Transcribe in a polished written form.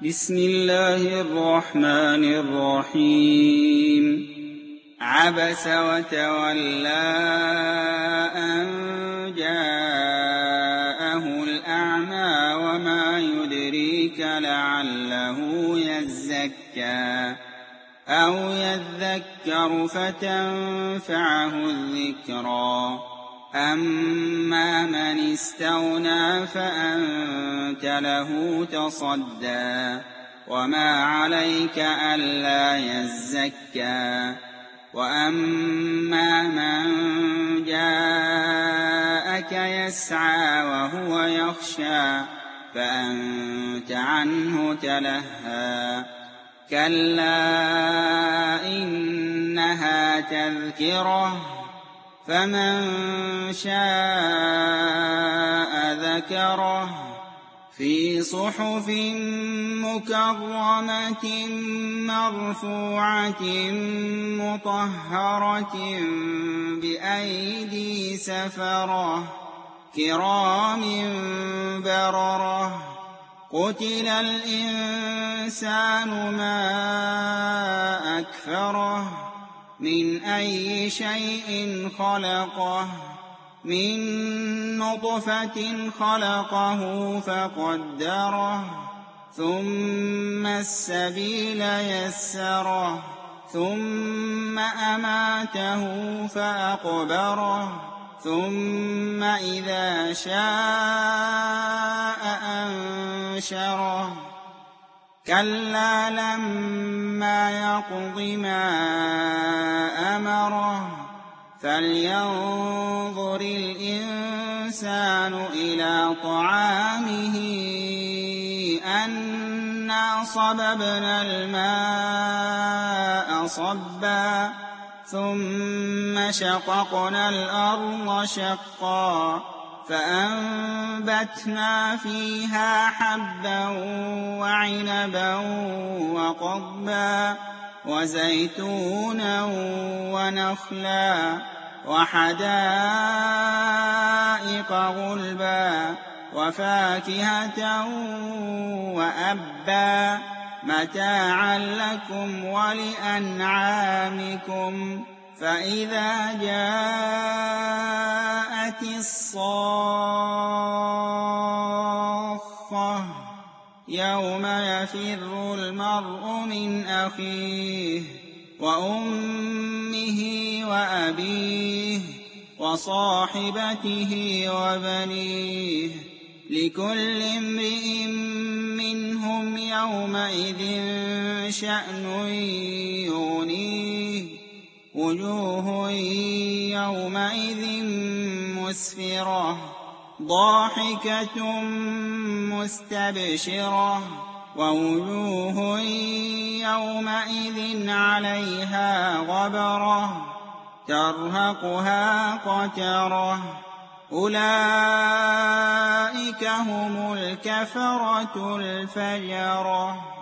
بسم الله الرحمن الرحيم عبس وتولى أن جاءه الأعمى وما يدريك لعله يزكى أو يذكر فتنفعه الذكرى أما من استغنى فأنت له تصدى وما عليك ألا يزكى وأما من جاءك يسعى وهو يخشى فأنت عنه تلهى كلا إنها تذكرة فمن شاء ذكره في صحف مكرمة مرفوعة مطهرة بأيدي سفرة كرام بررة قتل الإنسان ما أكفره من أي شيء خلقه من نطفة خلقه فقدره ثم السبيل يسره ثم أماته فأقبره ثم إذا شاء أنشره كلا لما يقض ما أمره فلينظر الإنسان إلى طعامه أنا صببنا الماء صبا ثم شققنا الأرض شقا فأنبتنا فيها حبا وعنبا وقضبا وزيتونا ونخلا وحدائق غلبا وفاكهة وأبا متاعا لكم ولأنعامكم فإذا جاءت الصاخة يوم يفر المرء من أخيه وأمه وأبيه وصاحبته وبنيه لكل امرئ منهم يومئذ شأن يغنيه وجوه يومئذ مسفرة ضاحكة مستبشرة ووجوه يومئذ عليها غبرة ترهقها قترة أولئك هم الكفرة الفجرة.